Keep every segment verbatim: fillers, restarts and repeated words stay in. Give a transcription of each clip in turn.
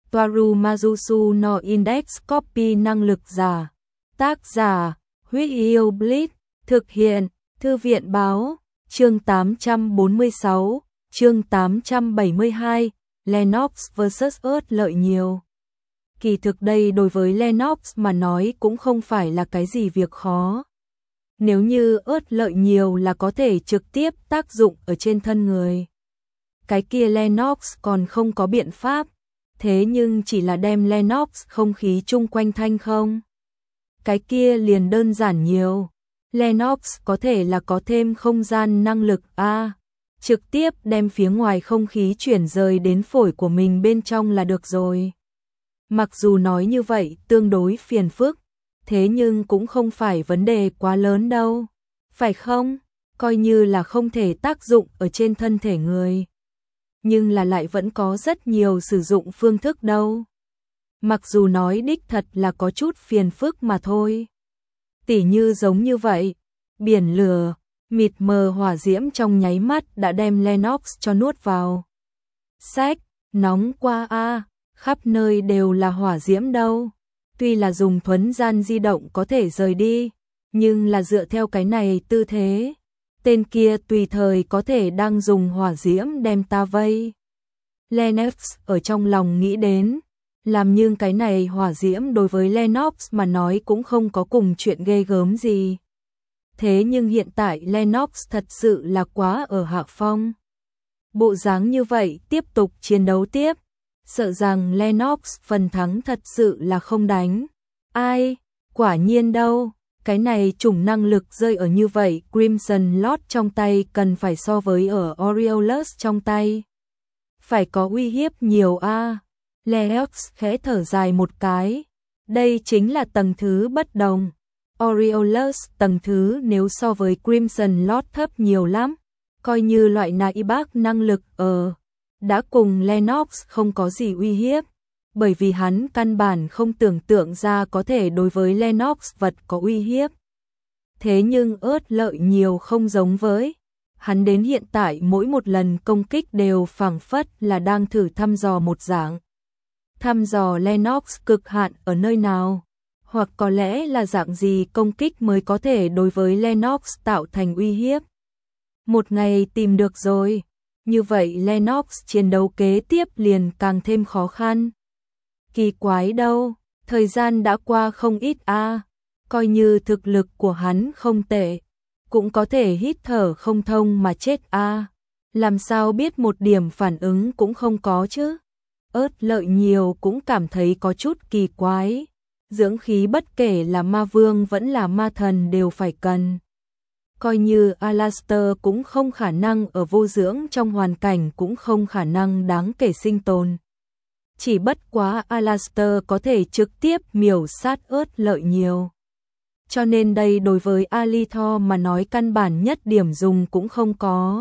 Toaru Majusu no Index Copy năng lực giả. Tác giả, Huyết Yêu Blitz, thực hiện, Thư viện báo, chương tám trăm bốn mươi sáu, chương tám trăm bảy mươi hai, Lennox versus ớt lợi nhiều. Kỳ thực đây đối với Lennox mà nói cũng không phải là cái gì việc khó. Nếu như ớt lợi nhiều là có thể trực tiếp tác dụng ở trên thân người. Cái kia Lennox còn không có biện pháp, thế nhưng chỉ là đem Lennox không khí chung quanh thanh không. Cái kia liền đơn giản nhiều. Lennox có thể là có thêm không gian năng lực A, trực tiếp đem phía ngoài không khí chuyển rời đến phổi của mình bên trong là được rồi. Mặc dù nói như vậy tương đối phiền phức, thế nhưng cũng không phải vấn đề quá lớn đâu, phải không? Coi như là không thể tác dụng ở trên thân thể người, nhưng là lại vẫn có rất nhiều sử dụng phương thức đâu. Mặc dù nói đích thật là có chút phiền phức mà thôi. Tỉ như giống như vậy, biển lửa, mịt mờ hỏa diễm trong nháy mắt đã đem Lennox cho nuốt vào. Sách, nóng qua a, khắp nơi đều là hỏa diễm đâu. Tuy là dùng thuấn gian di động có thể rời đi, nhưng là dựa theo cái này tư thế, tên kia tùy thời có thể đang dùng hỏa diễm đem ta vây. Lennox ở trong lòng nghĩ đến, làm nhưng cái này hỏa diễm đối với Lennox mà nói cũng không có cùng chuyện ghê gớm gì. Thế nhưng hiện tại Lennox thật sự là quá ở hạ phong. Bộ dáng như vậy tiếp tục chiến đấu tiếp, sợ rằng Lennox phần thắng thật sự là không đánh. Ai, quả nhiên đâu, cái này chủng năng lực rơi ở như vậy Crimson Lord trong tay cần phải so với ở Aureolus trong tay. Phải có uy hiếp nhiều a. À. Lennox khẽ thở dài một cái, đây chính là tầng thứ bất đồng. Aureolus tầng thứ nếu so với Crimson Lord thấp nhiều lắm, coi như loại nại bác năng lực ở, đã cùng Lennox không có gì uy hiếp, bởi vì hắn căn bản không tưởng tượng ra có thể đối với Lennox vật có uy hiếp. Thế nhưng ớt lợi nhiều không giống với, hắn đến hiện tại mỗi một lần công kích đều phảng phất là đang thử thăm dò một dạng. Thăm dò Lennox cực hạn ở nơi nào, hoặc có lẽ là dạng gì công kích mới có thể đối với Lennox tạo thành uy hiếp. Một ngày tìm được rồi, như vậy Lennox chiến đấu kế tiếp liền càng thêm khó khăn. Kỳ quái đâu, thời gian đã qua không ít a, à. Coi như thực lực của hắn không tệ, cũng có thể hít thở không thông mà chết a. À. Làm sao biết một điểm phản ứng cũng không có chứ? Ớt lợi nhiều cũng cảm thấy có chút kỳ quái. Dưỡng khí bất kể là ma vương vẫn là ma thần đều phải cần. Coi như Alastor cũng không khả năng ở vô dưỡng trong hoàn cảnh cũng không khả năng đáng kể sinh tồn. Chỉ bất quá Alastor có thể trực tiếp miểu sát ớt lợi nhiều. Cho nên đây đối với Alithor mà nói căn bản nhất điểm dùng cũng không có.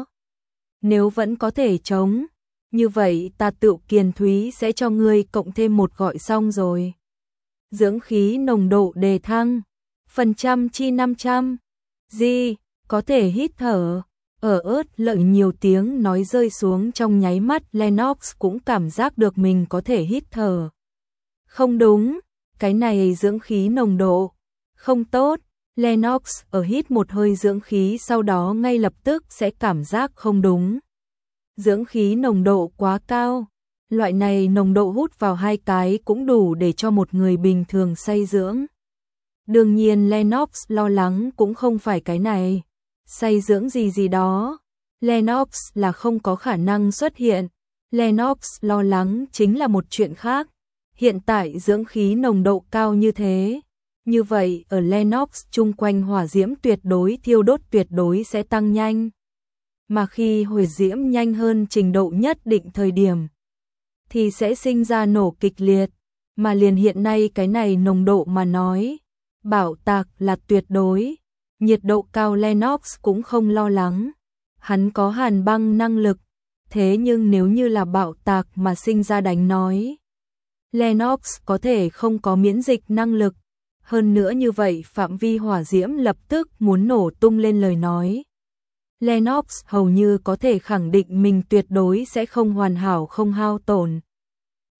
Nếu vẫn có thể chống, như vậy ta tự kiền thúy sẽ cho ngươi cộng thêm một gọi xong rồi. Dưỡng khí nồng độ đề thăng, phần trăm chi năm trăm, gì, có thể hít thở. Ở ớt lợi nhiều tiếng nói rơi xuống trong nháy mắt Lennox cũng cảm giác được mình có thể hít thở. Không đúng, cái này dưỡng khí nồng độ không tốt. Lennox ở hít một hơi dưỡng khí sau đó ngay lập tức sẽ cảm giác không đúng. Dưỡng khí nồng độ quá cao, loại này nồng độ hút vào hai cái cũng đủ để cho một người bình thường say dưỡng. Đương nhiên Lennox lo lắng cũng không phải cái này. Say dưỡng gì gì đó, Lennox là không có khả năng xuất hiện. Lennox lo lắng chính là một chuyện khác. Hiện tại dưỡng khí nồng độ cao như thế, như vậy ở Lennox chung quanh hỏa diễm tuyệt đối thiêu đốt tuyệt đối sẽ tăng nhanh. Mà khi hỏa diễm nhanh hơn trình độ nhất định thời điểm, thì sẽ sinh ra nổ kịch liệt. Mà liền hiện nay cái này nồng độ mà nói, bảo tạc là tuyệt đối. Nhiệt độ cao Lennox cũng không lo lắng. Hắn có hàn băng năng lực. Thế nhưng nếu như là bạo tạc mà sinh ra đánh nói, Lennox có thể không có miễn dịch năng lực. Hơn nữa như vậy phạm vi hỏa diễm lập tức muốn nổ tung lên lời nói, Lennox hầu như có thể khẳng định mình tuyệt đối sẽ không hoàn hảo không hao tổn.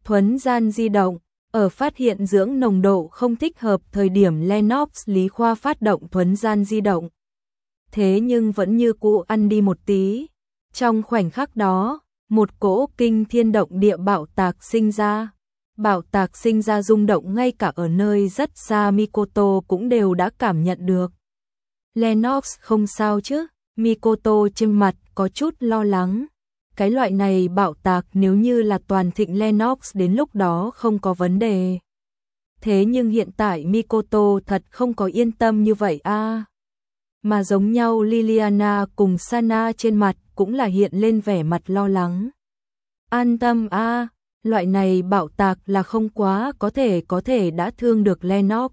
Thuấn gian di động, ở phát hiện dưỡng nồng độ không thích hợp thời điểm Lennox Lý Khoa phát động thuấn gian di động. Thế nhưng vẫn như cũ ăn đi một tí. Trong khoảnh khắc đó, một cỗ kinh thiên động địa bạo tạc sinh ra. Bạo tạc sinh ra rung động ngay cả ở nơi rất xa Mikoto cũng đều đã cảm nhận được. Lennox không sao chứ? Mikoto trên mặt có chút lo lắng. Cái loại này bạo tạc nếu như là toàn thịnh Lennox đến lúc đó không có vấn đề. Thế nhưng hiện tại Mikoto thật không có yên tâm như vậy a. À. Mà giống nhau Liliana cùng Sana trên mặt cũng là hiện lên vẻ mặt lo lắng. An tâm a, à, loại này bạo tạc là không quá có thể có thể đã thương được Lennox.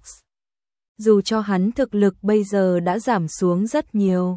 Dù cho hắn thực lực bây giờ đã giảm xuống rất nhiều.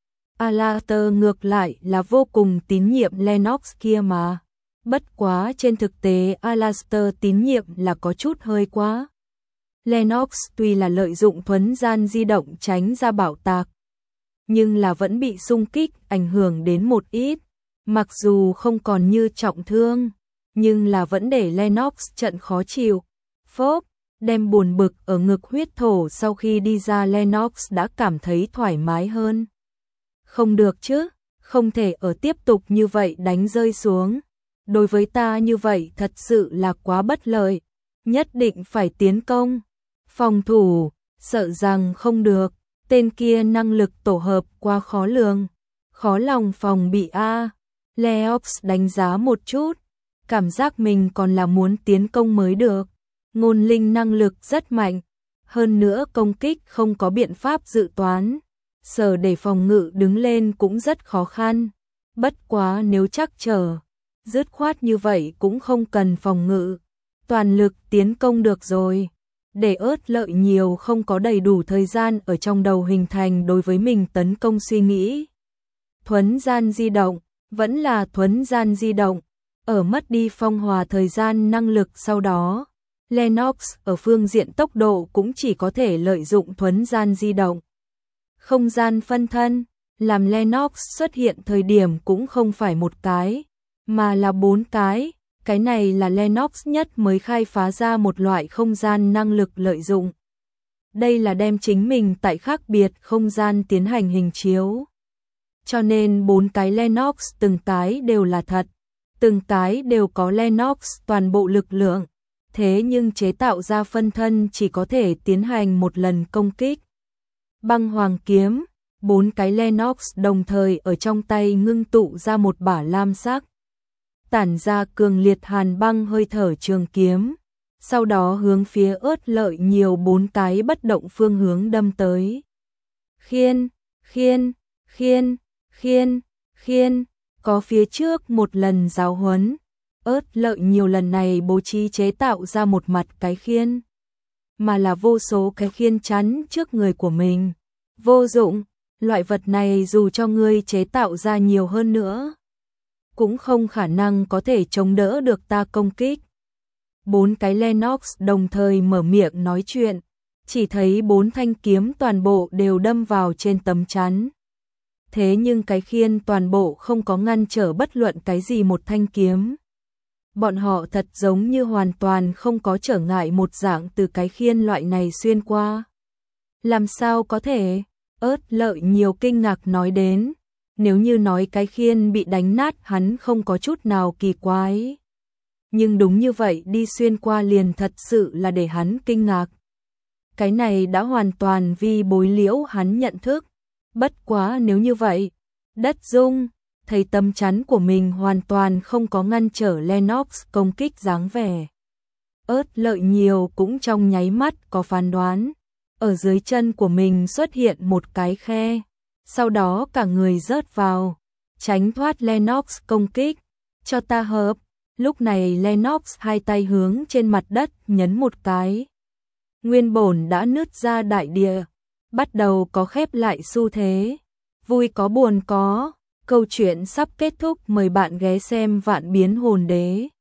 Alastor ngược lại là vô cùng tín nhiệm Lennox kia mà. Bất quá trên thực tế Alastor tín nhiệm là có chút hơi quá. Lennox tuy là lợi dụng thuấn gian di động tránh ra bạo tạc, nhưng là vẫn bị xung kích ảnh hưởng đến một ít. Mặc dù không còn như trọng thương, nhưng là vẫn để Lennox trận khó chịu. Phốp, đem buồn bực ở ngực huyết thổ sau khi đi ra Lennox đã cảm thấy thoải mái hơn. Không được chứ, không thể ở tiếp tục như vậy đánh rơi xuống. Đối với ta như vậy thật sự là quá bất lợi. Nhất định phải tiến công. Phòng thủ, sợ rằng không được. Tên kia năng lực tổ hợp quá khó lường. Khó lòng phòng bị a. Leox đánh giá một chút. Cảm giác mình còn là muốn tiến công mới được. Ngôn linh năng lực rất mạnh. Hơn nữa công kích không có biện pháp dự toán. Sở để phòng ngự đứng lên cũng rất khó khăn. Bất quá nếu chắc chờ, dứt khoát như vậy cũng không cần phòng ngự. Toàn lực tiến công được rồi. Để ớt lợi nhiều không có đầy đủ thời gian ở trong đầu hình thành đối với mình tấn công suy nghĩ. Thuấn gian di động, vẫn là thuấn gian di động. Ở mất đi phong hòa thời gian năng lực sau đó, Lennox ở phương diện tốc độ cũng chỉ có thể lợi dụng thuấn gian di động. Không gian phân thân, làm Lennox xuất hiện thời điểm cũng không phải một cái, mà là bốn cái. Cái này là Lennox nhất mới khai phá ra một loại không gian năng lực lợi dụng. Đây là đem chính mình tại khác biệt không gian tiến hành hình chiếu. Cho nên bốn cái Lennox từng cái đều là thật, từng cái đều có Lennox toàn bộ lực lượng. Thế nhưng chế tạo ra phân thân chỉ có thể tiến hành một lần công kích. Băng hoàng kiếm, bốn cái Lennox đồng thời ở trong tay ngưng tụ ra một bả lam sắc. Tản ra cường liệt hàn băng hơi thở trường kiếm. Sau đó hướng phía ớt lợi nhiều bốn cái bất động phương hướng đâm tới. Khiên, khiên, khiên, khiên, khiên, có phía trước một lần giáo huấn. Ớt lợi nhiều lần này bố trí chế tạo ra một mặt cái khiên, mà là vô số cái khiên chắn trước người của mình. Vô dụng, loại vật này dù cho ngươi chế tạo ra nhiều hơn nữa, cũng không khả năng có thể chống đỡ được ta công kích. Bốn cái Lennox đồng thời mở miệng nói chuyện, chỉ thấy bốn thanh kiếm toàn bộ đều đâm vào trên tấm chắn. Thế nhưng cái khiên toàn bộ không có ngăn trở bất luận cái gì một thanh kiếm. Bọn họ thật giống như hoàn toàn không có trở ngại một dạng từ cái khiên loại này xuyên qua. Làm sao có thể? Ớt lợi nhiều kinh ngạc nói đến. Nếu như nói cái khiên bị đánh nát hắn không có chút nào kỳ quái. Nhưng đúng như vậy đi xuyên qua liền thật sự là để hắn kinh ngạc. Cái này đã hoàn toàn vi bối liễu hắn nhận thức. Bất quá nếu như vậy, đất rung, thấy tấm chắn của mình hoàn toàn không có ngăn trở Lennox công kích dáng vẻ. Ớt lợi nhiều cũng trong nháy mắt có phán đoán. Ở dưới chân của mình xuất hiện một cái khe. Sau đó cả người rớt vào, tránh thoát Lennox công kích. Cho ta hợp. Lúc này Lennox hai tay hướng trên mặt đất nhấn một cái. Nguyên bổn đã nứt ra đại địa, bắt đầu có khép lại xu thế. Vui có buồn có, câu chuyện sắp kết thúc, mời bạn ghé xem Vạn Biến Hồn Đế.